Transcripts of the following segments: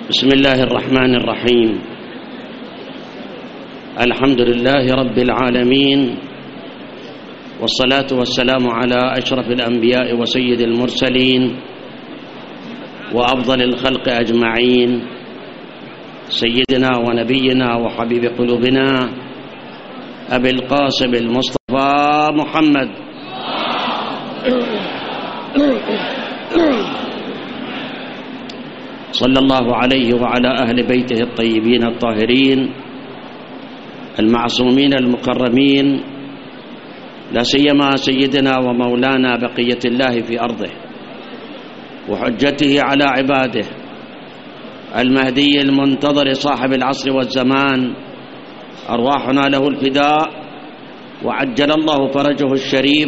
بسم الله الرحمن الرحيم. الحمد لله رب العالمين، والصلاة والسلام على أشرف الأنبياء وسيد المرسلين وأفضل الخلق أجمعين، سيدنا ونبينا وحبيب قلوبنا أبي القاسم المصطفى محمد صلى الله عليه وعلى أهل بيته الطيبين الطاهرين المعصومين المكرمين، لا سيما سيدنا ومولانا بقية الله في أرضه وحجته على عباده، المهدي المنتظر صاحب العصر والزمان، أرواحنا له الفداء وعجل الله فرجه الشريف.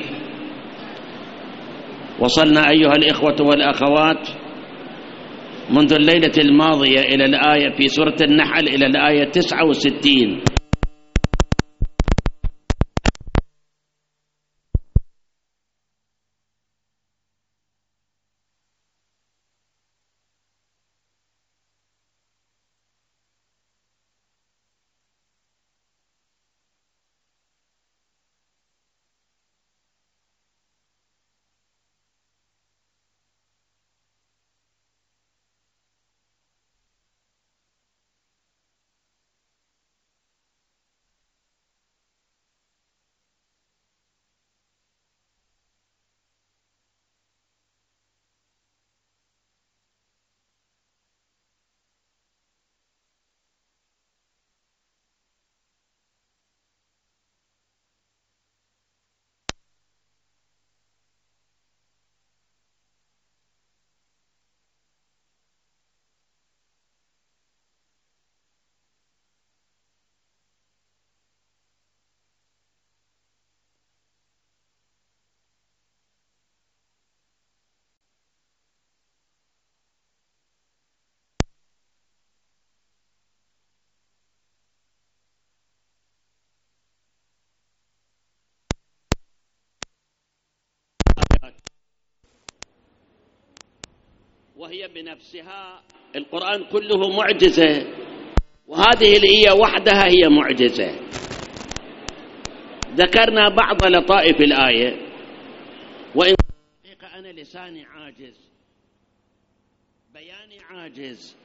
وصلنا أيها الإخوة والأخوات منذ الليلة الماضية إلى الآية في سورة النحل إلى الآية 69. وهي بنفسها القرآن كله معجزة، وهذه الآية وحدها هي معجزة. ذكرنا بعض لطائف الآية، وإن أنا لساني عاجز، بياني عاجز،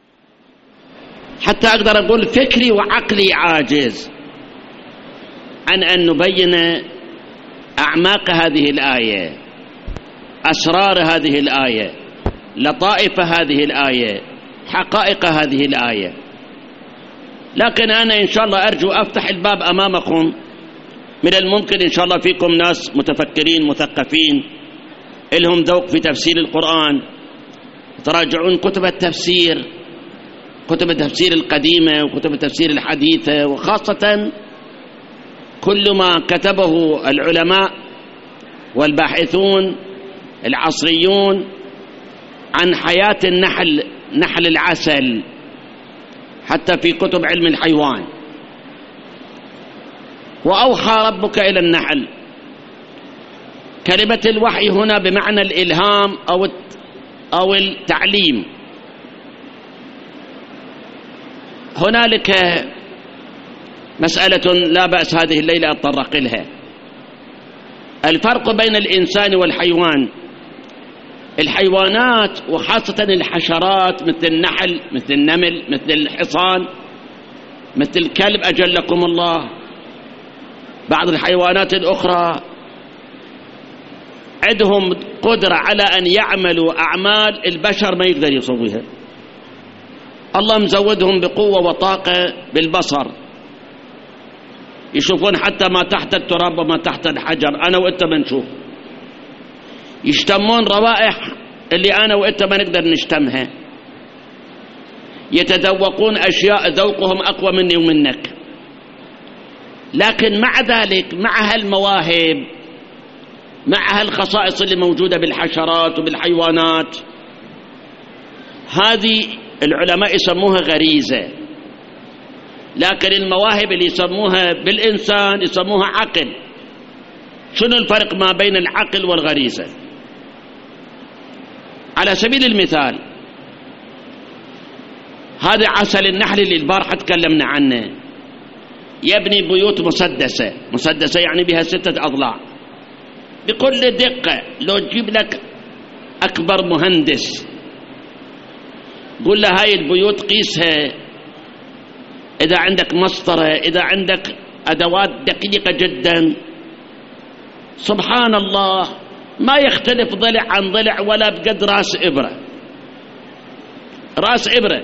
حتى أقدر أقول فكري وعقلي عاجز عن أن نبين أعماق هذه الآية، أسرار هذه الآية، لطائف هذه الآية، حقائق هذه الآية. لكن أنا إن شاء الله أرجو أفتح الباب أمامكم. من الممكن إن شاء الله فيكم ناس متفكرين مثقفين لهم ذوق في تفسير القرآن، تراجعون كتب التفسير، كتب التفسير القديمة وكتب التفسير الحديثة، وخاصة كل ما كتبه العلماء والباحثون العصريون عن حياة النحل، نحل العسل، حتى في كتب علم الحيوان. وأوحى ربك إلى النحل، كلمة الوحي هنا بمعنى الإلهام أو التعليم. هنالك مسألة لا بأس هذه الليلة أتطرق لها، الفرق بين الإنسان والحيوان. الحيوانات وخاصة الحشرات مثل النحل، مثل النمل، مثل الحصان، مثل الكلب أجلكم الله، بعض الحيوانات الأخرى عندهم قدرة على أن يعملوا أعمال البشر ما يقدر يسويها. الله مزودهم بقوة وطاقة بالبصر، يشوفون حتى ما تحت التراب وما تحت الحجر، أنا وإنت ما نشوف. يشتمون روائح اللي أنا وإنت ما نقدر نشتمها. يتذوقون أشياء ذوقهم أقوى مني ومنك. لكن مع ذلك، مع هالمواهب، مع هالخصائص اللي موجودة بالحشرات وبالحيوانات، هذه العلماء يسموها غريزة، لكن المواهب اللي يسموها بالإنسان يسموها عقل. شنو الفرق ما بين العقل والغريزة؟ على سبيل المثال هذا عسل النحل اللي البارحة تكلمنا عنه، يبني بيوت مسدسة يعني بها 6 أضلاع بكل دقة. لو تجيب لك أكبر مهندس قل له هاي البيوت قيسها، إذا عندك مسطرة، إذا عندك أدوات دقيقة جدا، سبحان الله ما يختلف ضلع عن ضلع ولا بقد راس إبرة. راس إبرة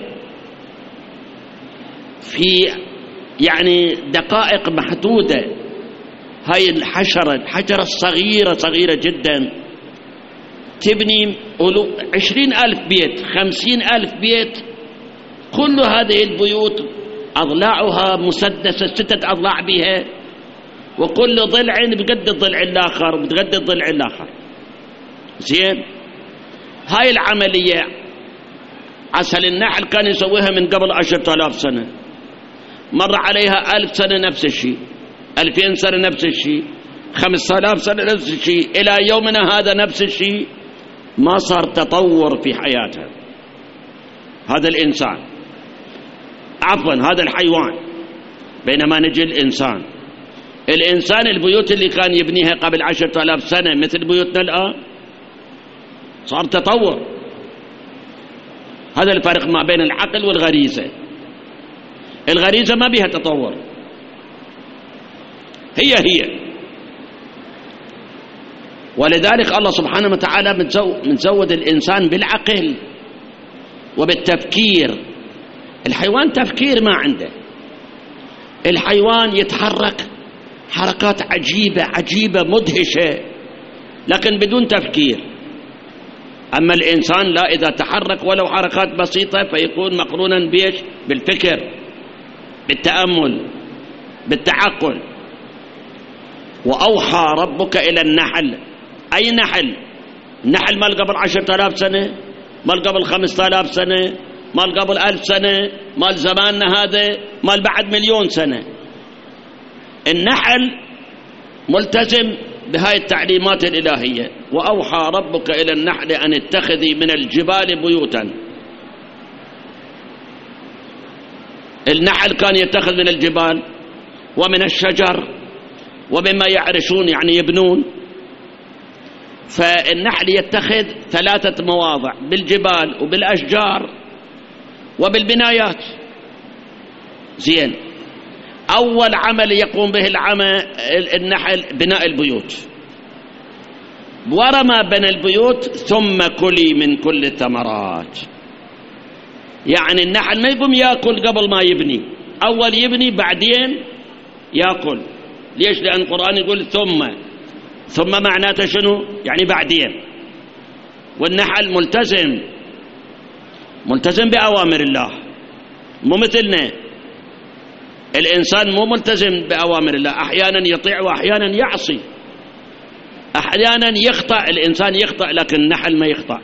في يعني دقائق محدودة. هاي الحجرة الصغيرة صغيرة جدا تبني 20,000 بيت، 50,000 بيت. كل هذه البيوت أضلاعها مسدسة، 6 أضلاع بها، وكل ضلع بقد الضلع الآخر بقد الضلع الآخر. زين، هاي العملية عسل النحل كان يسويها من قبل 10,000 سنة، مر عليها 1000 سنة نفس الشيء، 2000 سنة نفس الشيء، 5000 سنة نفس الشيء، إلى يومنا هذا نفس الشيء. ما صار تطور في حياته هذا الإنسان، عفوا هذا الحيوان. بينما نجي الإنسان البيوت اللي كان يبنيها قبل 10,000 سنة مثل بيوتنا الآن، صار تطور. هذا الفرق ما بين العقل والغريزة. الغريزة ما بها تطور، هي. ولذلك الله سبحانه وتعالى متزود الإنسان بالعقل وبالتفكير. الحيوان تفكير ما عنده، الحيوان يتحرك حركات عجيبة مدهشة لكن بدون تفكير. أما الإنسان لا، إذا تحرك ولو حركات بسيطة فيكون مقرونا بيش؟ بالفكر، بالتأمل، بالتعقل. وأوحى ربك إلى النحل. أي نحل؟ النحل مال قبل 10,000 سنة، مال قبل 5,000 سنة، مال قبل 1000 سنة، مال زماننا هذا، مال بعد 1,000,000 سنة. النحل ملتزم بهاي التعليمات الإلهية. وأوحى ربك إلى النحل أن اتخذي من الجبال بيوتا. النحل كان يتخذ من الجبال ومن الشجر ومما يعرشون يعني يبنون. فالنحل يتخذ 3 مواضع، بالجبال وبالأشجار وبالبنايات. زين، أول عمل يقوم به النحل بناء البيوت. ورما بنى البيوت ثم كلي من كل الثمرات. يعني النحل ما يقوم يأكل قبل ما يبني، أول يبني بعدين يأكل. ليش؟ لأن القرآن يقول ثم معناته شنو؟ يعني بعدين. والنحل ملتزم بأوامر الله، مو مثلنا. الإنسان مو ملتزم بأوامر الله، أحيانا يطيع وأحيانا يعصي، أحيانا يخطأ. الإنسان يخطأ لكن النحل ما يخطأ.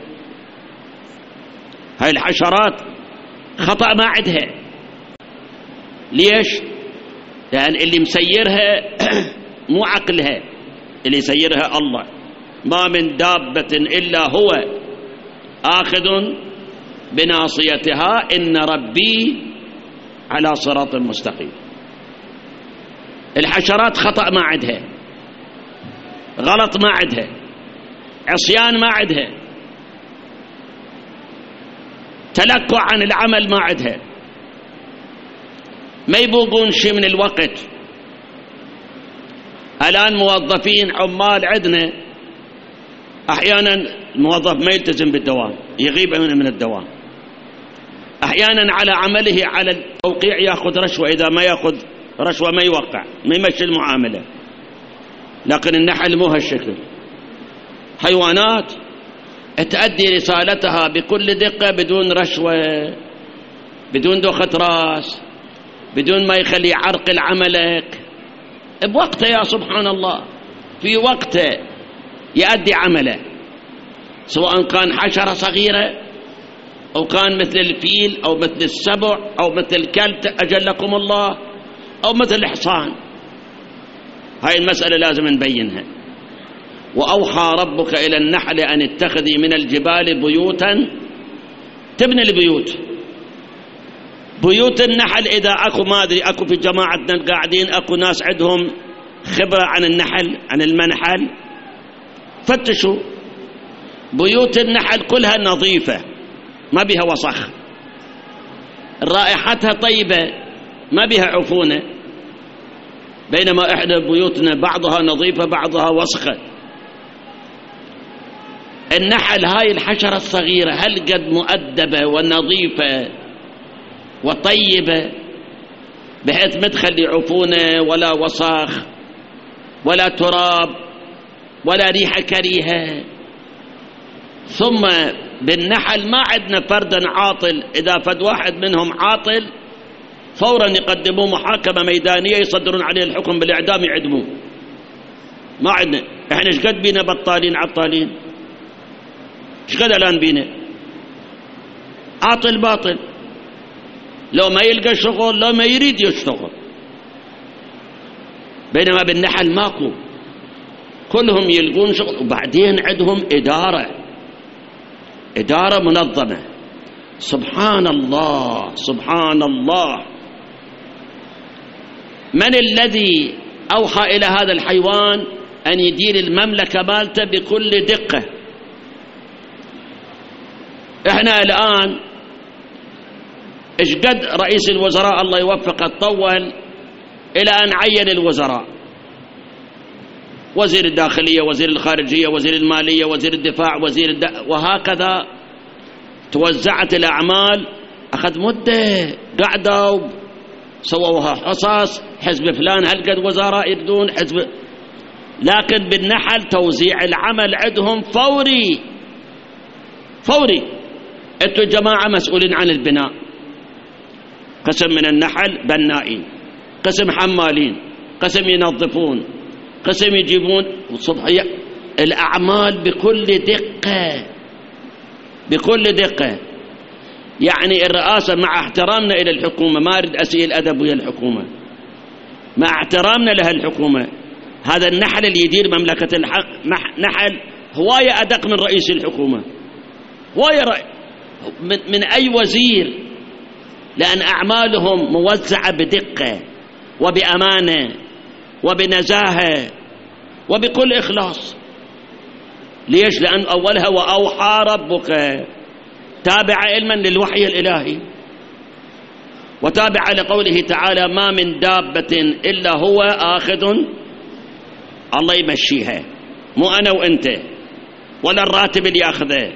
هاي الحشرات خطأ ما عندها. ليش؟ لأن اللي مسيرها مو عقلها، اللي يسيرها الله. ما من دابة إلا هو آخذ بناصيتها إن ربي على صراط مستقيم. الحشرات خطأ ما عندها، غلط ما عندها، عصيان ما عندها، تلكع عن العمل ما عندها، ما يبوقون شيء من الوقت. الآن موظفين عمال عندنا أحيانا الموظف ما يلتزم بالدوام، يغيب من الدوام، أحيانا على عمله على التوقيع يأخذ رشوة، إذا ما يأخذ رشوة ما يوقع، ما يمشي المعاملة. لكن النحل مو هالشكل، حيوانات تؤدي رسالتها بكل دقة بدون رشوة، بدون دوخة راس، بدون ما يخلي يعرقل عملك، بوقته. يا سبحان الله، في وقته يؤدي عمله، سواء كان حشرة صغيرة أو كان مثل الفيل أو مثل السبع أو مثل الكلب أجلكم الله أو مثل الحصان. هاي المسألة لازم نبينها. وأوحى ربك إلى النحل أن اتخذي من الجبال بيوتا، تبني البيوت. بيوت النحل إذا أكو ما أدري أكو في جماعتنا القاعدين أكو ناس عندهم خبرة عن النحل عن المنحل، فتشوا بيوت النحل كلها نظيفة ما بها وسخ، رائحتها طيبة ما بها عفونة، بينما إحنا بيوتنا بعضها نظيفة بعضها وسخة. النحل هاي الحشرة الصغيرة هل قد مؤدبة ونظيفة وطيبة بحيث ما تخلي عفونة ولا وسخ ولا تراب ولا ريحة كريهة. ثم بالنحل ما عندنا فردا عاطل، إذا فد واحد منهم عاطل فورا يقدموه محاكمة ميدانية يصدرون عليه الحكم بالإعدام يعدموه. ما عندنا احنا ايش قد بينا بطالين عطالين، ايش قد الآن بينا عاطل باطل، لو ما يلقى شغل لو ما يريد يشتغل. بينما بالنحل ماكو، كلهم يلقون شغل، وبعدين عندهم إدارة منظمة. سبحان الله سبحان الله. من الذي أوحى إلى هذا الحيوان أن يدير المملكة مالته بكل دقة؟ إحنا الآن إيش قد رئيس الوزراء الله يوفقه طول إلى أن عين الوزراء، وزير الداخلية وزير الخارجية وزير المالية وزير الدفاع وهكذا توزعت الأعمال. أخذ مدة قعدوا سووها حصص، حزب فلان هل قد وزراء يردون حزب، لكن بالنحل توزيع العمل عندهم فوري. انتوا جماعة مسؤولين عن البناء، قسم من النحل بنائين، قسم حمالين، قسم ينظفون، قسم يجيبون صبحية. الأعمال بكل دقة. يعني الرئاسة مع احترامنا إلى الحكومة، ما أريد أسيء الأدب ويا الحكومة، مع احترامنا لها الحكومة، هذا النحل اللي يدير مملكة الحق نحل هواية أدق من رئيس الحكومة، هواية من أي وزير، لأن أعمالهم موزعة بدقة وبأمانة وبنزاهة وبكل إخلاص. ليش؟ لأن أولها وأوحى ربك، تابع علما للوحي الإلهي، وتابع لقوله تعالى ما من دابة إلا هو آخذ، الله يمشيها، مو أنا وأنت ولا الراتب اللي يأخذه.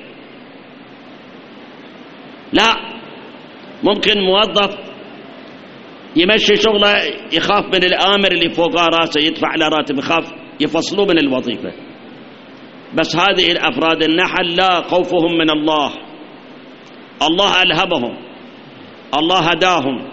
لا، ممكن موظف يمشي شغله يخاف من الآمر اللي فوق راسه يدفع له راتب، يخاف يفصلوه من الوظيفة. بس هذه الأفراد النحل لا، خوفهم من الله، الله ألهمهم، الله هداهم.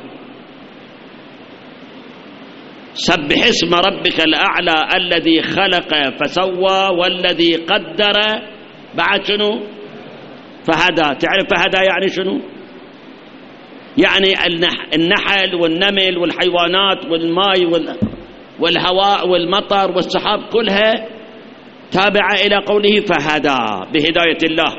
سبح اسم ربك الأعلى الذي خلق فسوى والذي قدر بعد شنو؟ فهدى. تعرف فهدى يعني شنو؟ يعني النحل والنمل والحيوانات والماء والهواء والمطر والسحاب كلها تابعة إلى قوله فهدى، بهداية الله.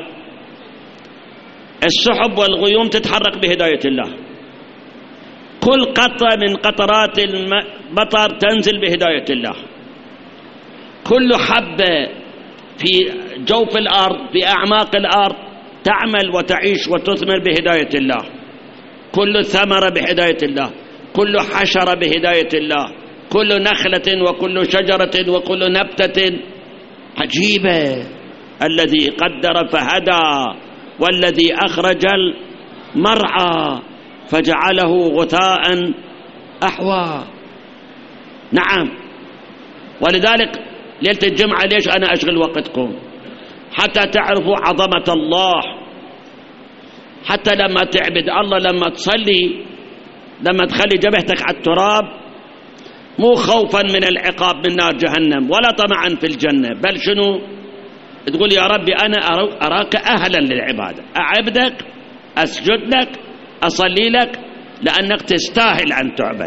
السحب والغيوم تتحرك بهداية الله، كل قطرة من قطرات المطر تنزل بهداية الله، كل حبة في جوف الأرض في أعماق الأرض تعمل وتعيش وتثمر بهداية الله، كل ثمرة بهداية الله، كل حشرة بهداية الله، كل نخلة وكل شجرة وكل نبتة. عجيبة. الذي قدر فهدى والذي أخرج المرعى فجعله غثاء أحوى. نعم. ولذلك ليلة الجمعة ليش أنا أشغل وقتكم؟ حتى تعرفوا عظمة الله، حتى لما تعبد الله، لما تصلي، لما تخلي جبهتك على التراب، مو خوفا من العقاب من نار جهنم ولا طمعا في الجنة، بل شنو؟ تقول يا ربي أنا أراك أهلا للعبادة، أعبدك، أسجد لك، أصلي لك، لأنك تستاهل أن تعبد.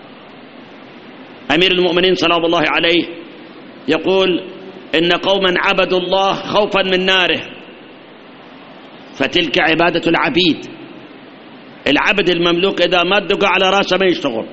أمير المؤمنين صلى الله عليه يقول إن قوما عبدوا الله خوفا من ناره فتلك عبادة العبيد. العبد المملوك إذا ما تدق على راسه ما يشتغل.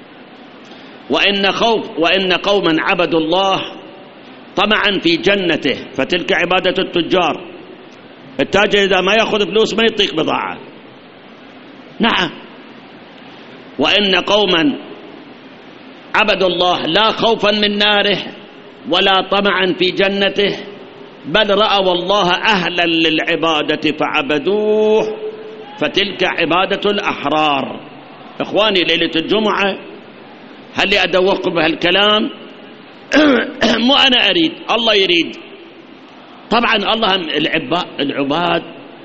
وإن قوما عبدوا الله طمعا في جنته فتلك عبادة التجار. التاجر إذا ما يأخذ فلوس ما يطيق بضاعة. نعم. وإن قوما عبدوا الله لا خوفا من ناره ولا طمعا في جنته بل رأوا الله أهلا للعبادة فعبدوه فتلك عبادة الأحرار. إخواني، ليلة الجمعة هل لي أدوقكم بهالكلام؟ مو أنا أريد، الله يريد. طبعا الله العباد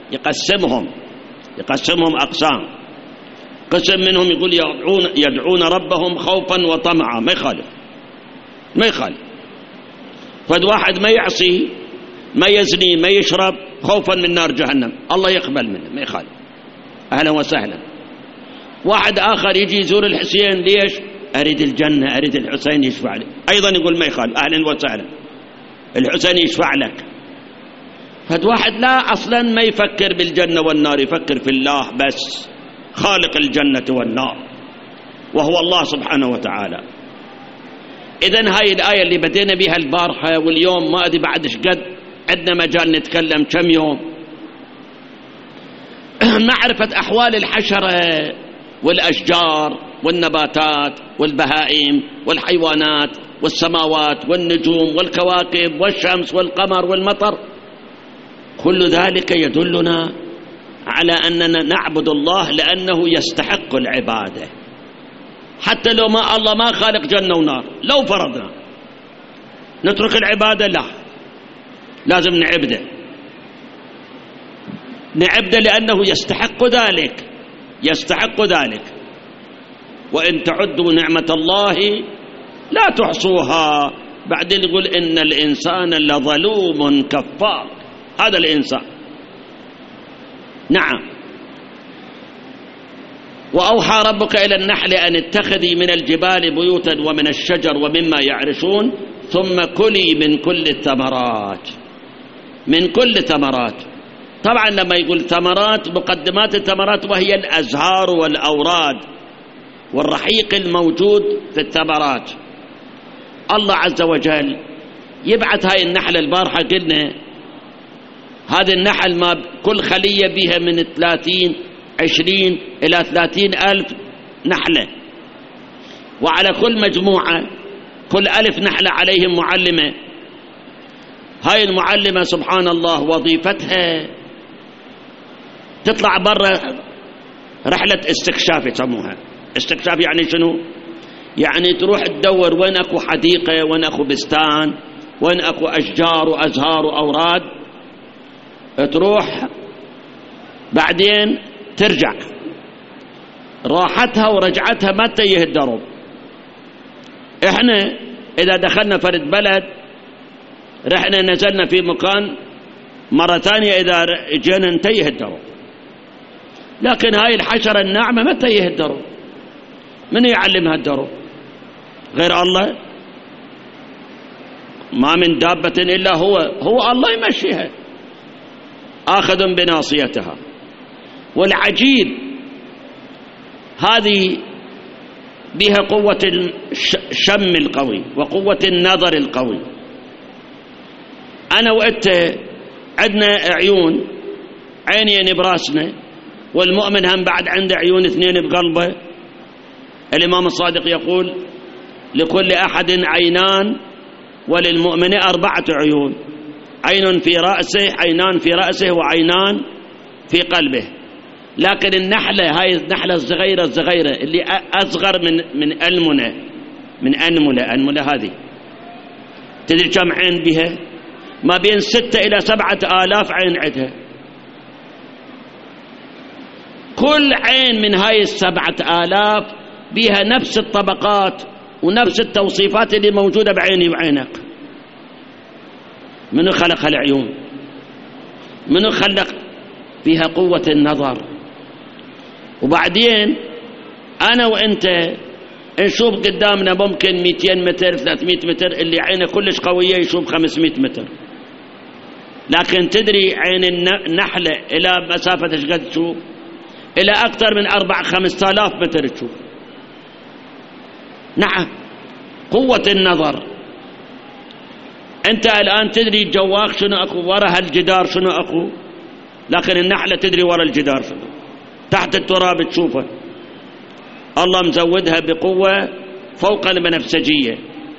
يقسمهم أقسام. قسم منهم يقول يدعون ربهم خوفا وطمعا، ما يخالف. فد واحد ما يعصي ما يزني ما يشرب خوفا من نار جهنم، الله يقبل منه ما يخالف، أهلا وسهلا. واحد آخر يجي يزور الحسين، ليش؟ أريد الجنة، أريد الحسين يشفع لي، أيضا يقول ما يخالف، أهلا وسهلا، الحسين يشفع لك. فد واحد لا أصلا ما يفكر بالجنة والنار، يفكر في الله بس، خالق الجنة والنار وهو الله سبحانه وتعالى. إذن هاي الآية اللي بدينا بها البارحة واليوم ما أدري بعد إيش قد عندنا مجال نتكلم كم يوم. معرفة أحوال الحشرة والأشجار والنباتات والبهائم والحيوانات والسماوات والنجوم والكواكب والشمس والقمر والمطر، كل ذلك يدلنا على أننا نعبد الله لأنه يستحق العبادة. حتى لو ما الله ما خالق جنة ونار، لو فرضنا نترك العبادة، لا، لازم نعبده لأنه يستحق ذلك. وإن تعدوا نعمة الله لا تحصوها. بعدين يقول إن الإنسان لظلوم كفار، هذا الإنسان. نعم. وأوحى ربك إلى النحل أن اتخذي من الجبال بيوتا ومن الشجر ومما يعرشون ثم كلي من كل ثمرات. طبعا لما يقول ثمرات، مقدمات الثمرات وهي الأزهار والأوراد والرحيق الموجود في الثمرات. الله عز وجل يبعث هاي النحلة. البارحة قلنا هذه النحل ما كل خلية بها من 20 إلى 30 ألف نحلة، وعلى كل مجموعة كل 1000 نحلة عليهم معلمة. هاي المعلمة سبحان الله وظيفتها تطلع برا رحلة استكشاف، يسموها استكشاف. يعني شنو؟ يعني تروح تدور وين أكو حديقة، وين أكو بستان، وين أكو أشجار وأزهار وأوراد، تروح بعدين ترجع. راحتها ورجعتها ما تيه الدرب. احنا اذا دخلنا فرد بلد رحنا نزلنا في مكان، مرة ثانية اذا جينا نتيه الدرب. لكن هاي الحشرة الناعمة ما تيه الدرب. من يعلمها الدرب غير الله؟ ما من دابة إلا هو الله يمشيها، آخذ بناصيتها. والعجيب هذه بها قوة الشم القوي وقوة النظر القوي. أنا وأنت عندنا عيون، عينين براسنا، والمؤمن هم بعد عنده عيون 2 بقلبه. الإمام الصادق يقول لكل أحد عينان وللمؤمن 4 عيون، عين في رأسه، عينان في رأسه، وعينان في قلبه. لكن النحلة هاي النحلة الصغيرة اللي أصغر من أنملة هذه، تدري كم عين بها؟ ما بين 6 إلى 7 آلاف عين عندها. كل عين من هاي 7 آلاف بها نفس الطبقات ونفس التوصيفات اللي موجودة بعيني وعينك. منو خلق هالعيون؟ منو خلق فيها قوة النظر؟ وبعدين أنا وإنت نشوف قدامنا ممكن 200 متر 300 متر، اللي عينه كلش قوية يشوف 500 متر. لكن تدري عين النحلة إلى مسافة ايش قد تشوف؟ إلى أكثر من 4-5 آلاف متر تشوف. نعم، قوة النظر. أنت الآن تدري جواك شنو أكو وراء هالجدار شنو أكو، لكن النحلة تدري وراء الجدار شنو، تحت التراب تشوفه. الله مزودها بقوة فوق البنفسجية.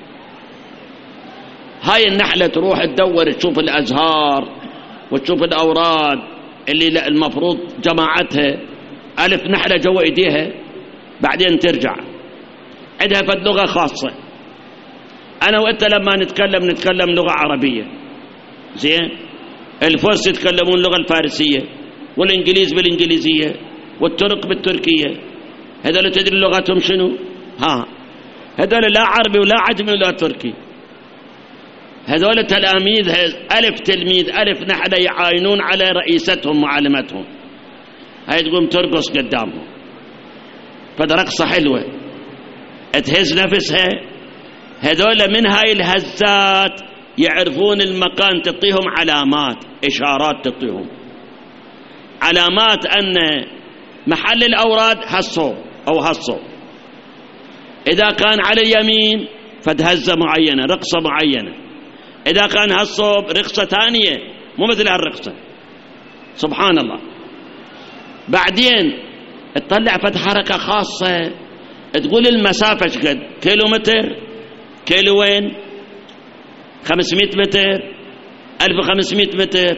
هاي النحلة تروح تدور تشوف الأزهار وتشوف الأوراد اللي المفروض جماعتها 1000 نحلة جوا إيديها، بعدين ترجع. عندها فد لغة خاصة. أنا وأنت لما نتكلم لغة عربية، زين؟ الفرس يتكلمون اللغة الفارسية، والإنجليز بالإنجليزية، والترك بالتركية. هذول تدري لغتهم شنو؟ هذول لا عربي ولا عجمي ولا تركي. هذول تلاميذ 1000 تلميذ 1000 نحلة يعاينون على رئيستهم معلمتهم. هاي تقوم ترقص قدامهم، فده رقصة حلوة تهز نفسها. هذول من هاي الهزات يعرفون المكان، تعطيهم علامات، إشارات تعطيهم علامات أن محل الأوراد هالصوب أو هالصوب. إذا كان على اليمين فدهزة معينة، رقصة معينة. إذا كان هالصوب رقصة ثانية مو مثل هالرقصة. سبحان الله. بعدين تطلع فد حركة خاصة، تقول المسافة شقد، كيلومتر، كيلوين، 500 متر، 1500 متر.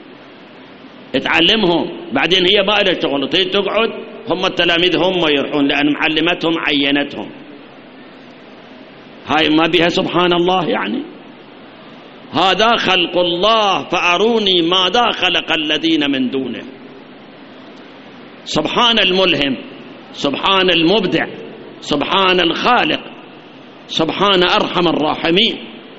تعلمهم. بعدين هي ما لها شغل، تقعد هم التلاميذ هم يروحون، لأن معلمتهم عينتهم. هاي ما بها سبحان الله. يعني هذا خلق الله فأروني ماذا خلق الذين من دونه. سبحان الملهم، سبحان المبدع، سبحان الخالق، سبحان أرحم الراحمين.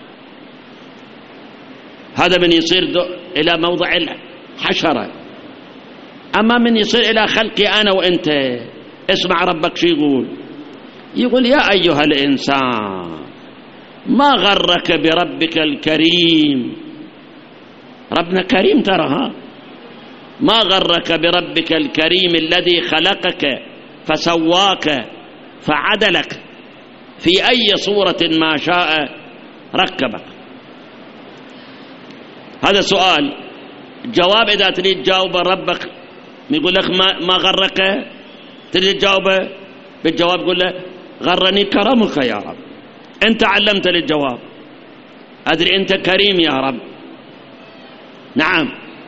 هذا من يصير إلى موضع الحشرة. أما من يصير إلى خلقي أنا وإنت. اسمع ربك شو يقول يا أيها الإنسان ما غرك بربك الكريم. ربنا كريم ترى. ما غرك بربك الكريم الذي خلقك فسواك فعدلك في أي صورة ما شاء ركبك. هذا سؤال. جواب إذا تريد تجاوب ربك يقول لك ما غرك، تريد تجاوبه بالجواب قول له غرني كرمك يا رب. أنت علمت للجواب، أدري أنت كريم يا رب. نعم.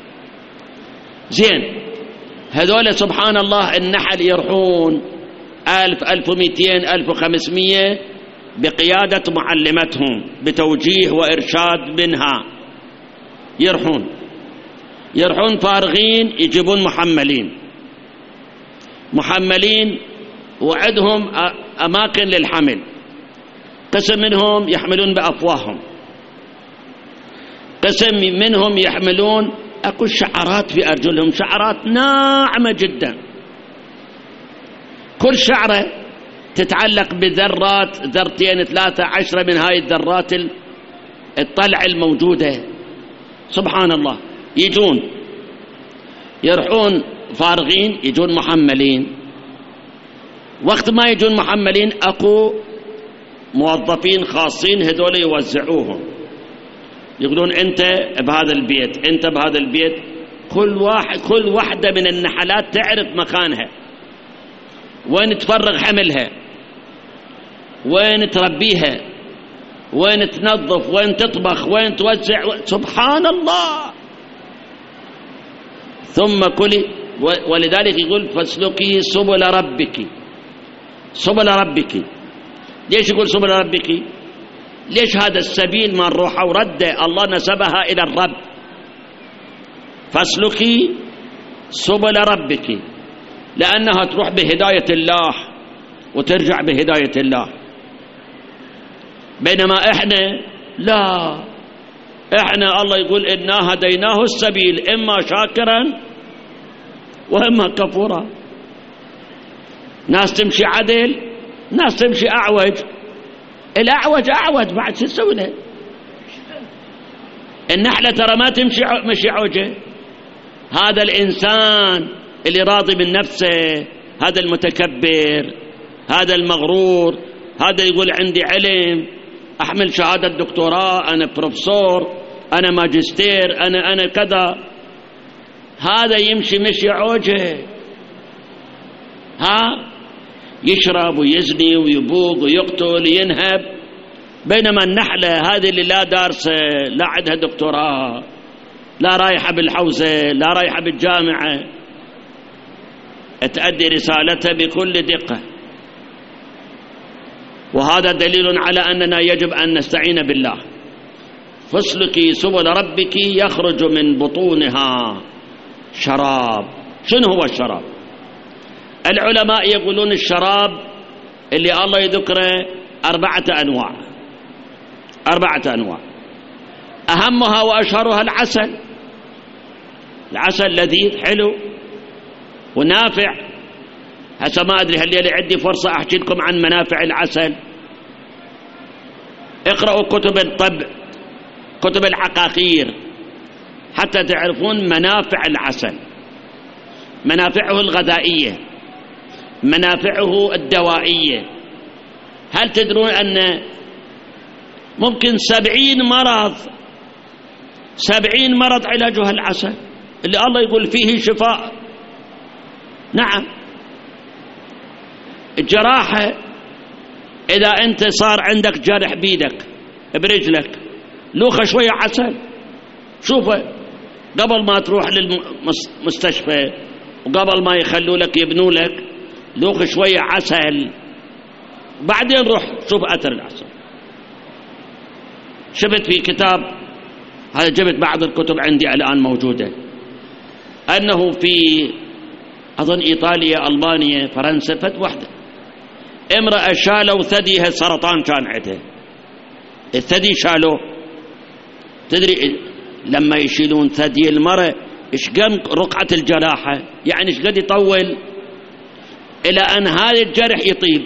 زين. هذول سبحان الله النحل يرحون 1000 1200 1500 بقيادة معلمتهم، بتوجيه وإرشاد منها. يرحون فارغين، يجيبون محملين وعدهم أماكن للحمل. قسم منهم يحملون بأفواههم، قسم منهم يحملون أكو شعرات في أرجلهم، شعرات ناعمة جدا. كل شعرة تتعلق بذرات، 2 3 10 من هاي الذرات الطلع الموجودة. سبحان الله. يرحون فارغين، يجون محملين. وقت ما يجون محملين أكو موظفين خاصين، هذول يوزعوهم، يقولون أنت بهذا البيت، أنت بهذا البيت. كل واحدة من النحلات تعرف مكانها، وين تفرغ حملها، وين تربيها، وين تنظف، وين تطبخ، وين توزع. سبحان الله. ثم كلي. ولذلك يقول فاسلكي سبل ربك. سبل ربك. ليش يقول سبل ربك؟ ليش هذا السبيل ما نروح ورده الله نسبها إلى الرب. فاسلكي سبل ربك، لأنها تروح بهداية الله وترجع بهداية الله. بينما إحنا لا، إحنا الله يقول إنا هديناه السبيل إما شاكرا وإما كفورا. ناس تمشي عدل، ناس تمشي أعوج. الأعوج أعوج بعد شو تسوي له؟ النحلة ترى ما تمشي مشي عوجة. هذا الإنسان اللي راضي من نفسه، هذا المتكبر، هذا المغرور، هذا يقول عندي علم، أحمل شهادة دكتوراه، أنا بروفيسور، أنا ماجستير، أنا كذا. هذا يمشي مشي عوجه، يشرب ويزني ويبوق ويقتل وينهب، بينما النحلة هذه اللي لا دارسة، لا عندها دكتوراه، لا رايحة بالحوزة، لا رايحة بالجامعة، تؤدي رسالتها بكل دقة. وهذا دليل على أننا يجب أن نستعين بالله. فاسلكي سبل ربك يخرج من بطونها شراب. شنو هو الشراب؟ العلماء يقولون الشراب اللي الله يذكره 4 أنواع، 4 أنواع، أهمها وأشهرها العسل. العسل لذيذ حلو ونافع. هسه ما أدري هل عندي فرصة أحكي لكم عن منافع العسل. اقرأوا كتب الطب، كتب العقاقير، حتى تعرفون منافع العسل، منافعه الغذائية، منافعه الدوائية. هل تدرون أن ممكن 70 مرض علاجها العسل، اللي الله يقول فيه شفاء؟ نعم. الجراحة، إذا أنت صار عندك جرح بيدك برجلك، لوخة شوية عسل، شوفه قبل ما تروح للمستشفى وقبل ما يخلوا لك يبنوا لك، لوخ شوية عسل، بعدين روح شوف أثر العسل. شفت في كتاب، هذا جبت بعض الكتب عندي الآن موجودة، أنه في أظن إيطاليا، ألمانيا، فرنسا، فت وحدة امرأة شالوا ثديها، سرطان كان عندها، الثدي شالوه. تدري لما يشيلون ثدي المرأة إيش قد رقعة الجراحة، يعني إيش قد يطول إلى أن هذا الجرح يطيب.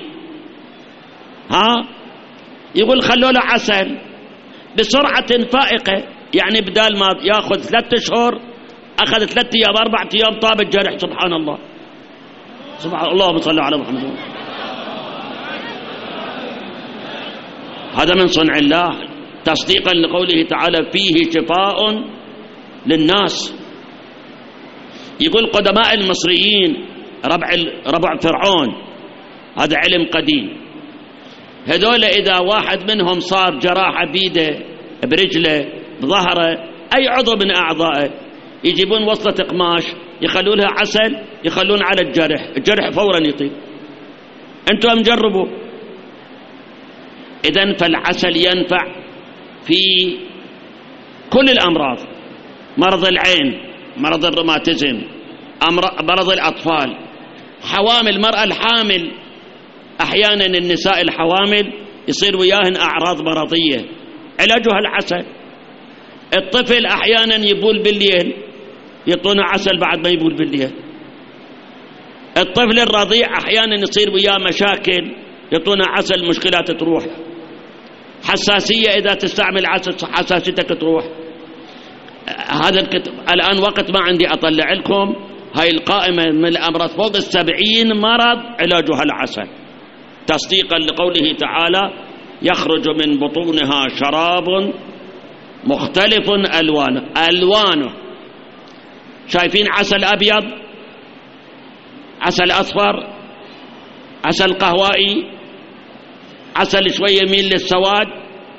يقول خلوا له عسل بسرعة فائقة، يعني بدال ما ياخذ 3 أشهر أخذ 3 أيام 4 أيام طاب الجرح. سبحان الله، سبحان الله، اللهم صل على محمد. هذا من صنع الله، تصديقا لقوله تعالى فيه شفاء للناس. يقول قدماء المصريين ربع فرعون، هذا علم قديم، هذول إذا واحد منهم صار جراحة بيده، برجله، بظهره، أي عضو من أعضائه، يجيبون وصلة قماش يخلون لها عسل، يخلون على الجرح فورا يطيب. أنتم جربوا. إذن فالعسل ينفع في كل الأمراض، مرض العين، مرض الروماتيزم، مرض الأطفال، حوامل، المرأة الحامل، أحيانا النساء الحوامل يصير وياهن أعراض مرضية، علاجها العسل. الطفل أحيانا يبول بالليل، يعطونه عسل بعد ما يبول بالليل. الطفل الرضيع أحيانا يصير وياه مشاكل، يعطونه عسل، مشكلات تروح. حساسية، إذا تستعمل عسل حساسيتك تروح. هذا الكتاب الآن وقت ما عندي أطلع لكم هاي القائمة من الأمراض، فوق 70 مرض علاجها العسل، تصديقا لقوله تعالى يخرج من بطونها شراب مختلف ألوانه. شايفين عسل أبيض، عسل أصفر، عسل قهوائي، عسل شوية يميل للسواد،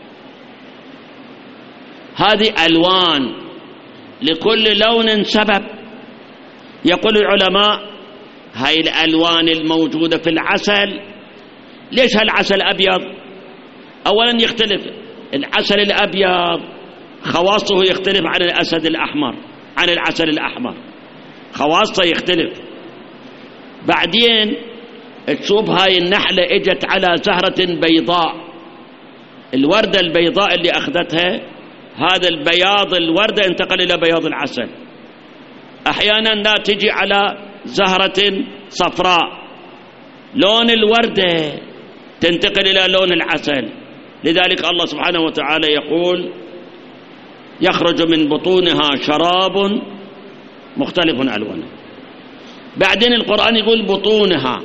هذه ألوان، لكل لون سبب. يقول العلماء هاي الألوان الموجودة في العسل، ليش هالعسل أبيض؟ أولا يختلف العسل الأبيض، خواصه يختلف عن الأسد الأحمر، عن العسل الأحمر، خواصه يختلف. بعدين تشوف هاي النحلة اجت على زهرة بيضاء، الوردة البيضاء اللي أخذتها، هذا البياض الوردة انتقل إلى بياض العسل. أحيانا لا تجي على زهرة صفراء، لون الوردة تنتقل إلى لون العسل. لذلك الله سبحانه وتعالى يقول يخرج من بطونها شراب مختلف ألوانه. بعدين القرآن يقول بطونها.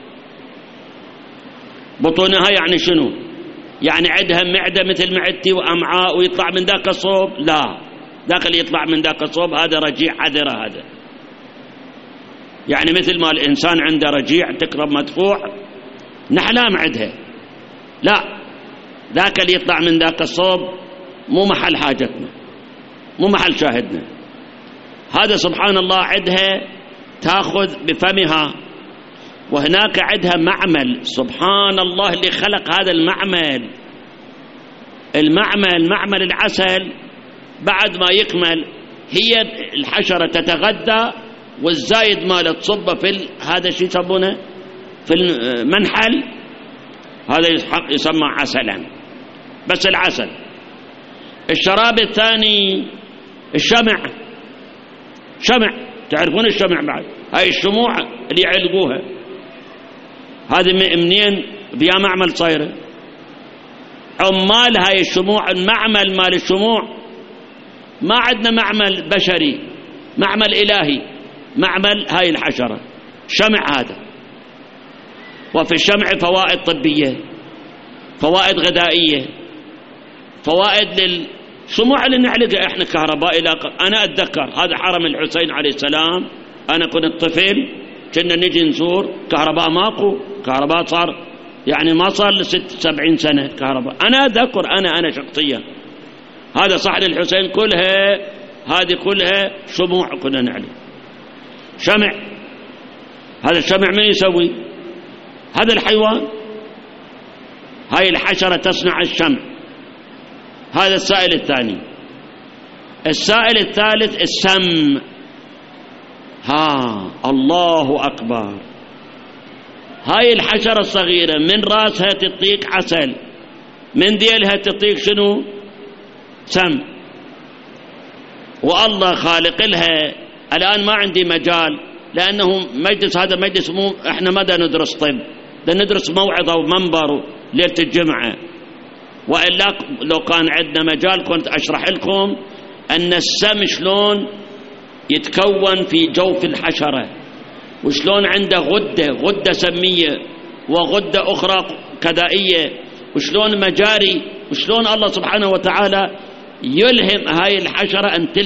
بطونها يعني شنو؟ يعني عندها معدة مثل معدتي وأمعاء ويطلع من ذاك الصوب؟ لا، ذاك اللي يطلع من ذاك الصوب هذا رجيع عذرة. هذا يعني مثل ما الإنسان عنده رجيع تكرم مدفوع، نحلام عندها، لا، ذاك اللي يطلع من ذاك الصوب مو محل حاجتنا، مو محل شاهدنا. هذا سبحان الله عندها تأخذ بفمها، وهناك عندها معمل. سبحان الله اللي خلق هذا المعمل. معمل العسل بعد ما يكمل هي الحشرة تتغذى، والزايد ماله تصبه في هذا الشيء يسمونه في المنحل، هذا يسمى عسلا. بس العسل. الشراب الثاني الشمع. تعرفون الشمع بعد؟ هاي الشموع اللي يعلقوها، هذه منين بيا معمل صايرة؟ عمال هاي الشموع، المعمل مال الشموع. ما عندنا معمل بشري، معمل إلهي، معمل هاي الحشرة، شمع هذا. وفي الشمع فوائد طبية، فوائد غذائية، فوائد للشموع اللي نعلقها احنا كهرباء. أنا أتذكر هذا حرم الحسين عليه السلام، أنا كنت طفل، كنا نجي نزور، كهرباء ماكو، كهرباء صار يعني ما صار ل 76 سنة كهرباء. أنا أذكر أنا شخصيا هذا صحن الحسين كلها، هذه كلها شموع كنا نعلم. شمع، هذا الشمع من يسوي؟ هذا الحيوان، هاي الحشرة تصنع الشمع. هذا السائل الثاني. السائل الثالث السم. الله أكبر. هاي الحشرة الصغيرة من راسها تطيق عسل، من ذيلها تطيق شنو؟ سم. والله خالق لها. الآن ما عندي مجال، لأنه مجلس، هذا مجلس مو احنا ما دا ندرس طب، دا ندرس موعظة ومنبر ليلة الجمعة. وإلا لو كان عندنا مجال كنت أشرح لكم أن السم شلون يتكون في جوف الحشرة، وشلون عنده غدة سمية وغدة أخرى كذائية، وشلون مجاري، وشلون الله سبحانه وتعالى يلهم هاي الحشرة أن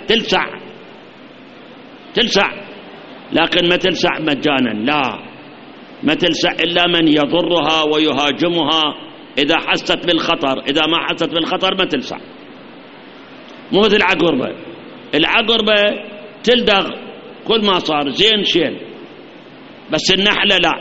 تلسع. لكن ما تلسع مجانا، لا، ما تلسع إلا من يضرها ويهاجمها إذا حست بالخطر. إذا ما حست بالخطر ما تلسع. مو مثل العقربة. العقربة تلدغ كل ما صار زين شين، بس النحلة لا.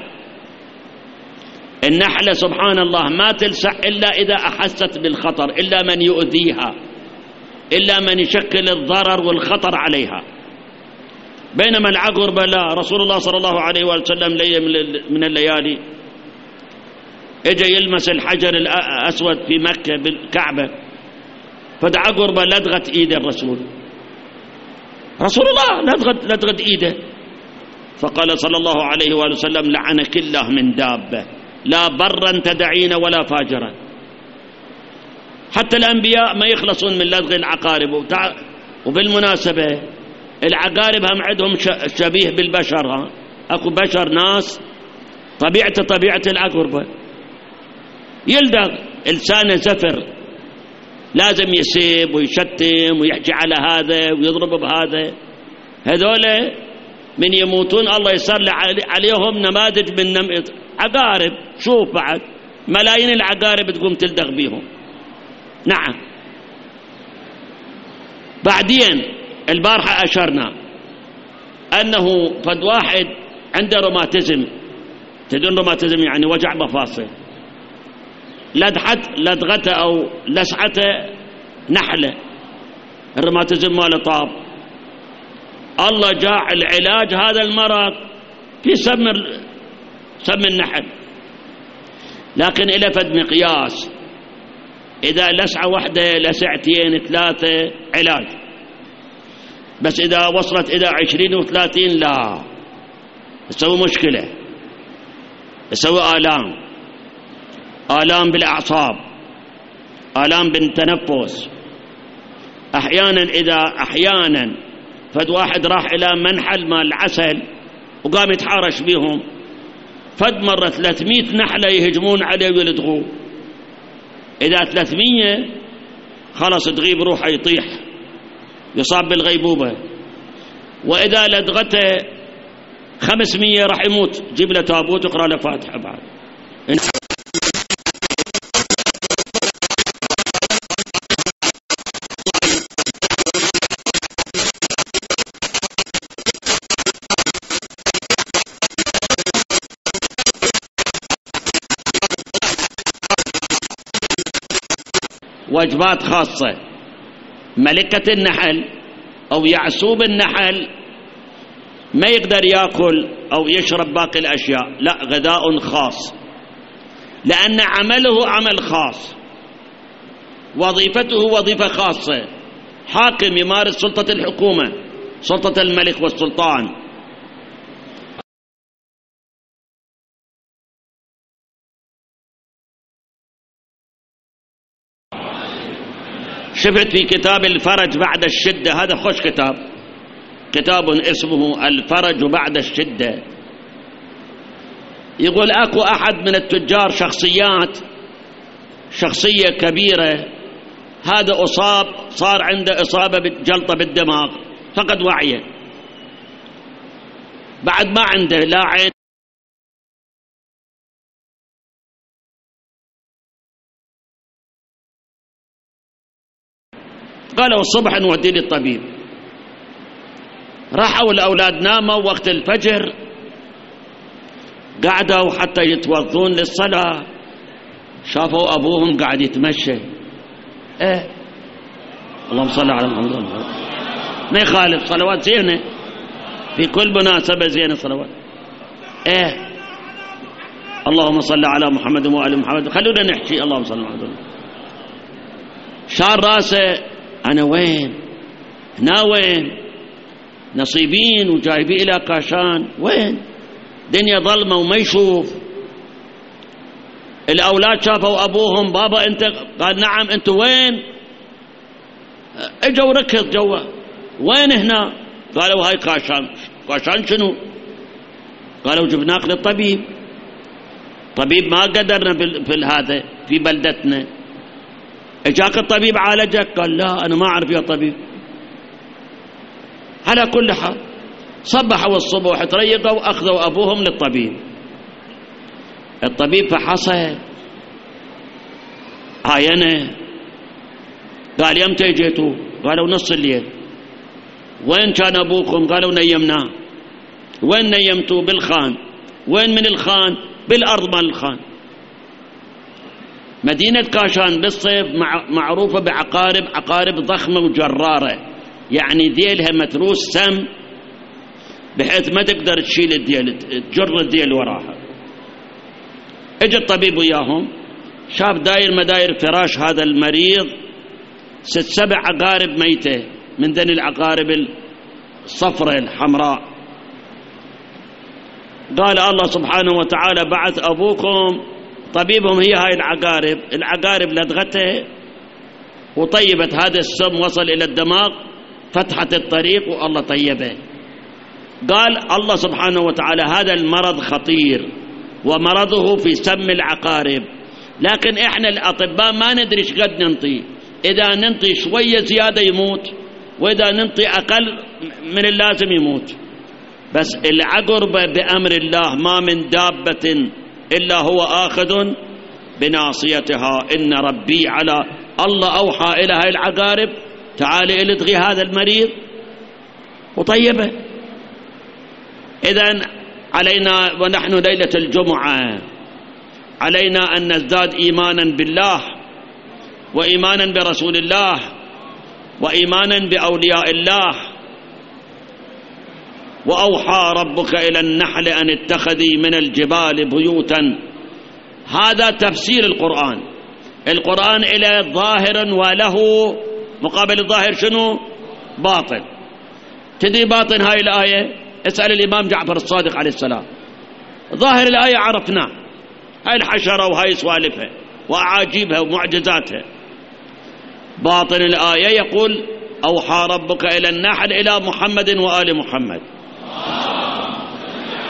النحلة سبحان الله ما تلسع إلا إذا أحست بالخطر، إلا من يؤذيها، إلا من يشكل الضرر والخطر عليها. بينما العقربة لا. رسول الله صلى الله عليه وسلم ليلة من الليالي اجى يلمس الحجر الأسود في مكة بالكعبة، فالعقربة لدغت إيد الرسول. رسول الله لدغت إيده، فقال صلى الله عليه وسلم لعنك الله من دابة لا برا تدعين ولا فاجرا. حتى الأنبياء ما يخلصون من لدغ العقارب. وبالمناسبة العقارب هم عندهم شبيه بالبشر. أكو بشر ناس طبيعة العقربة يلدغ، لسانه زفر، لازم يسيب ويشتم ويحكي على هذا ويضرب بهذا. هذول من يموتون الله يسر عليهم نماذج من عقارب. شوف بعد ملايين العقارب تقوم تلدغ بيهم. نعم. بعدين البارحة أشرنا أنه فد واحد عنده روماتيزم. تدون روماتيزم يعني وجع مفاصل، لدغته أو لسعته نحلة، الروماتيزم ماله طاب. الله جاء العلاج هذا المرض في سم النحل، لكن إلى فد مقياس. إذا لسعة واحدة لسعتين 3 علاج، بس إذا وصلت إلى 20 و30 لا، تسوي مشكلة، تسوي آلام بالأعصاب، آلام بالتنفس. أحيانا فد واحد راح إلى منحل مال العسل وقام يتحارش بيهم. فد مرة 300 نحلة يهجمون عليه ويلدغوه. إذا 300 خلاص تغيب روحه يطيح يصاب بالغيبوبة، وإذا لدغته 500 راح يموت. جيب له تابوت وقرأ له فاتحة بعد. وجبات خاصة. ملكة النحل أو يعسوب النحل ما يقدر يأكل أو يشرب باقي الأشياء، لا، غذاء خاص، لأن عمله عمل خاص، وظيفته وظيفة خاصة. حاكم يمارس سلطة الحكومة، سلطة الملك والسلطان. شفت في كتاب الفرج بعد الشدة، هذا خوش كتاب اسمه الفرج بعد الشدة. يقول أكو أحد من التجار شخصية كبيرة، هذا صار عنده إصابة جلطة بالدماغ، فقد وعيه، بعد ما عنده لا عين قالوا الصبح نوديه للطبيب. راحوا الأولاد ناموا وقت الفجر، قعدوا حتى يتوضون للصلاة، شافوا أبوهم قاعد يتمشى. اللهم صل على محمد. ما يخالف، صلوات زينة في كل مناسبة، زينة صلوات. اللهم صل على محمد وآل محمد. خلونا نحكي اللهم صل على محمد. شار راسه، أنا وين؟ هنا وين؟ نصيبين وجايبي إلى كاشان، وين؟ دنيا ظلمة وما يشوف. الأولاد شافوا أبوهم، بابا أنت؟ قال نعم. أنت وين؟ اجوا ركض جوا، وين هنا؟ قالوا هاي كاشان. كاشان شنو؟ قالوا جبناك للطبيب. طبيب ما قدرنا في هذا في بلدتنا. اجاك الطبيب عالجك؟ قال لا أنا ما أعرف يا طبيب. على كل حال صبحوا الصبح تريقوا، أخذوا أبوهم للطبيب. الطبيب فحصه، عاينه، قال يمتى جيتوا؟ قالوا نص الليل. وين كان أبوكم؟ قالوا نيمناه. وين نيمتوا؟ بالخان. وين من الخان؟ بالأرض مال الخان. مدينة كاشان بالصيف معروفة عقارب ضخمة وجرارة، يعني ديلها متروس سم بحيث ما تقدر تشيل الديل، تجر الديل وراها. اجى الطبيب وياهم، شاف داير مداير فراش هذا المريض 6-7 عقارب ميتة من ذن العقارب الصفراء الحمراء. قال الله سبحانه وتعالى بعث أبوكم طبيبهم هي هاي العقارب لدغته وطيبت هذا السم، وصل إلى الدماغ، فتحت الطريق والله طيبه. قال الله سبحانه وتعالى هذا المرض خطير ومرضه في سم العقارب، لكن إحنا الأطباء ما ندري ايش قد ننطي. إذا ننطي شوية زيادة يموت، وإذا ننطي أقل من اللازم يموت. بس العقرب بأمر الله، ما من دابة إلا هو آخذ بناصيتها. إن ربي على الله أوحى إلى هاي العقارب تعالي الدغي هذا المريض وطيبه. إذن علينا ونحن ليلة الجمعة علينا أن نزداد إيمانا بالله وإيمانا برسول الله وإيمانا بأولياء الله. وأوحى ربك إلى النحل أن اتخذي من الجبال بيوتا. هذا تفسير القرآن. القرآن إلى ظاهر وله مقابل الظاهر شنو؟ باطن. تدري باطن هاي الآية؟ اسأل الإمام جعفر الصادق عليه السلام. ظاهر الآية عرفناه، هاي الحشرة وهاي سوالفها وأعاجيبها ومعجزاتها. باطن الآية يقول أوحى ربك إلى النحل إلى محمد وآل محمد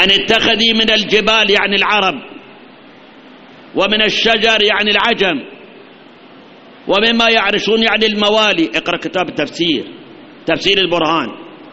أن اتخذي من الجبال يعني العرب، ومن الشجر يعني العجم، ومما يعرشون يعني الموالي. اقرأ كتاب التفسير، تفسير البرهان.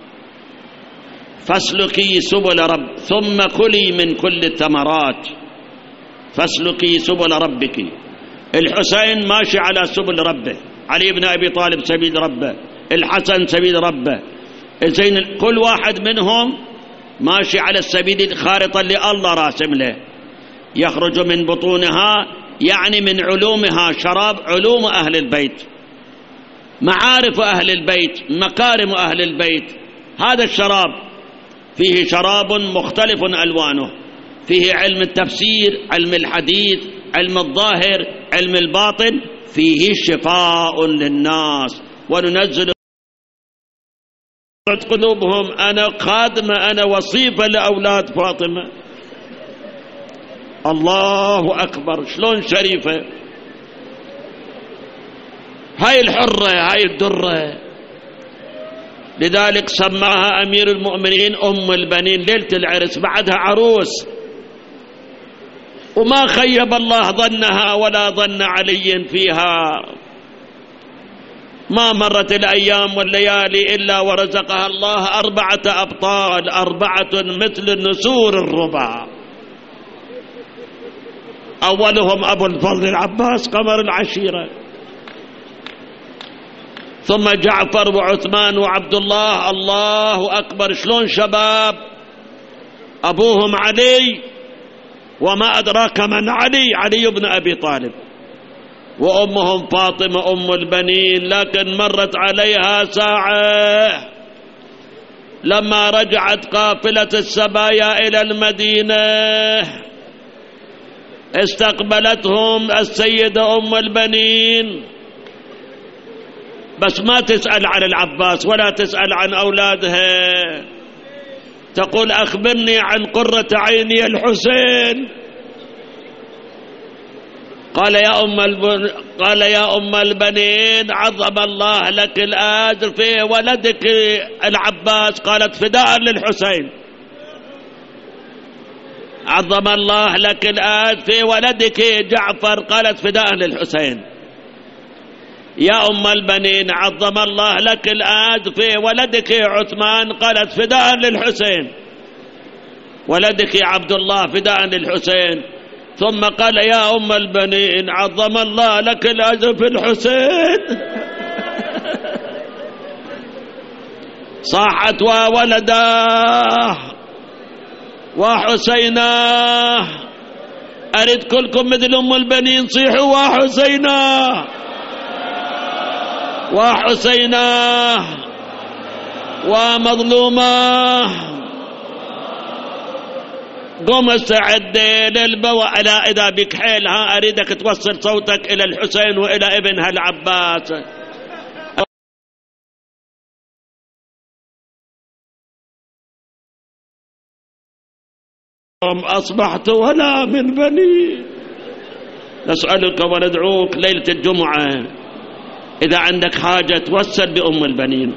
فاسلكي سبل رب ثم كلي من كل الثمرات، فاسلكي سبل ربك. الحسين ماشي على سبل ربه، علي بن أبي طالب سبيل ربه، الحسن سبيل ربه، الزين، كل واحد منهم ماشي على السبيل الخارطة اللي الله راسم له. يخرج من بطونها يعني من علومها شراب علوم أهل البيت، معارف أهل البيت، مكارم أهل البيت. هذا الشراب فيه شراب مختلف ألوانه، فيه علم التفسير، علم الحديث، علم الظاهر، علم الباطن، فيه شفاء للناس. وننزل قلوبهم. أنا خادمة، أنا وصيفة لأولاد فاطمة. الله أكبر، شلون شريفة هاي الحرة، هاي الدرة. لذلك سماها أمير المؤمنين أم البنين ليلة العرس، بعدها عروس. وما خيب الله ظنها ولا ظن علي فيها. ما مرت الأيام والليالي إلا ورزقها الله 4 أبطال، 4 مثل نسور الربا. أولهم أبو الفضل العباس قمر العشيرة، ثم جعفر وعثمان وعبد الله. الله أكبر، شلون شباب. أبوهم علي، وما أدراك من علي، علي بن أبي طالب. وأمهم فاطمة أم البنين. لكن مرت عليها ساعة لما رجعت قافلة السبايا إلى المدينة، استقبلتهم السيدة أم البنين، بس ما تسأل عن العباس ولا تسأل عن أولادها. تقول أخبرني عن قرة عيني الحسين. قال يا أم البنين عظم الله لك الأجر في ولدك العباس. قالت فداء للحسين. عظم الله لك الأجر في ولدك جعفر. قالت فداء للحسين. يا أم البنين عظم الله لك الأجر في ولدك عثمان. قالت فداء للحسين. ولدك عبد الله فداء للحسين. ثم قال يا أم البنين عظم الله لك الأجر في الحسين. صاحت وولداه وحسيناه. أريد كلكم مثل أم البنين صيحوا وحسيناه وحسيناه ومظلوماه. قم استعد للبواء. لا إذا بك حيل أريدك توصل صوتك إلى الحسين وإلى ابنها العباس. أصبحت ولا من بني. نسألك وندعوك ليلة الجمعة إذا عندك حاجة توسل بأم البنين.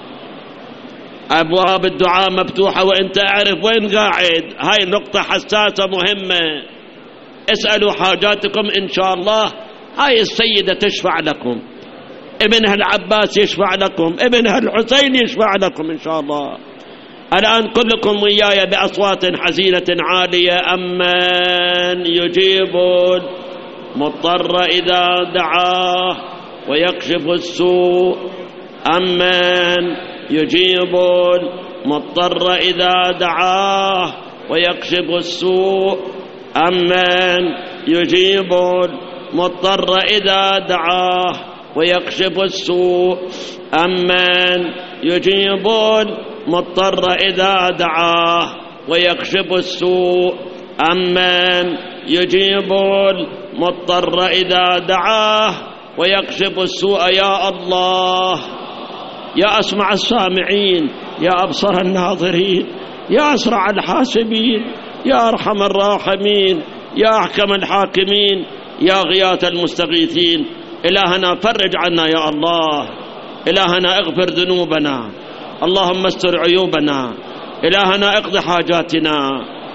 أبواب الدعاء مفتوحة وإنت أعرف وين قاعد. هاي نقطة حساسة مهمة. اسألوا حاجاتكم إن شاء الله. هاي السيدة تشفع لكم، ابنها العباس يشفع لكم، ابنها الحسين يشفع لكم إن شاء الله. الآن كلكم وياي بأصوات حزينة عالية. أمن يجيب المضطر إذا دعاه ويكشف السوء. أمن يجيب المضطر إذا دعاه ويكشف السوء. أمن يجيب المضطر إذا دعاه ويكشف السوء. أمن يجيب المضطر إذا دعاه ويكشف السوء. أمن يجيب المضطر إذا دعاه ويكشف السوء. يا الله، يا أسمع السامعين، يا أبصر الناظرين، يا أسرع الحاسبين، يا أرحم الراحمين، يا أحكم الحاكمين، يا غياث المستغيثين. إلهنا فرج عنا يا الله. إلهنا اغفر ذنوبنا. اللهم استر عيوبنا. إلهنا اقض حاجاتنا.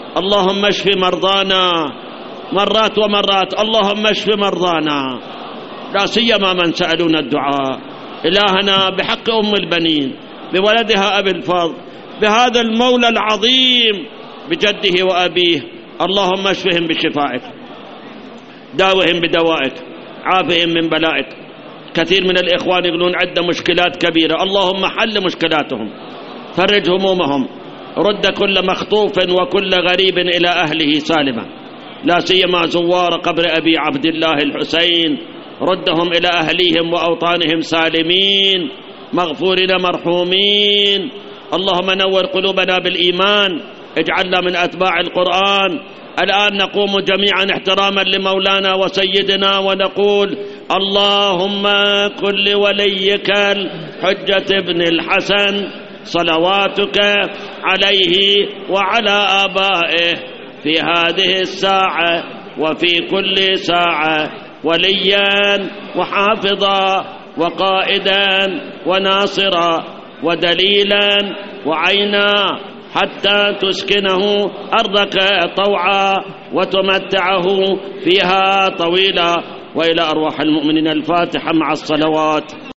اللهم اشف مرضانا مرات ومرات، اللهم اشف مرضانا، لا سيما من سألون الدعاء. إلهنا بحق أم البنين بولدها أبي الفضل بهذا المولى العظيم بجده وأبيه، اللهم اشفهم بشفائك، داوهم بدوائك، عافهم من بلائك. كثير من الإخوان يقولون عندنا مشكلات كبيرة، اللهم حل مشكلاتهم، فرج همومهم، رد كل مخطوف وكل غريب إلى أهله سالما، لا سيما زوار قبر أبي عبد الله الحسين، ردهم إلى أهليهم وأوطانهم سالمين مغفورين مرحومين. اللهم نور قلوبنا بالإيمان، اجعلنا من أتباع القرآن. الآن نقوم جميعا احتراما لمولانا وسيدنا ونقول: اللهم كن لوليك الحجة بن الحسن صلواتك عليه وعلى آبائه في هذه الساعة وفي كل ساعة وليا وحافظا وقائدا وناصرا ودليلا وعينا، حتى تسكنه أرضك طوعا وتمتعه فيها طويلا. وإلى أرواح المؤمنين الفاتحة مع الصلوات.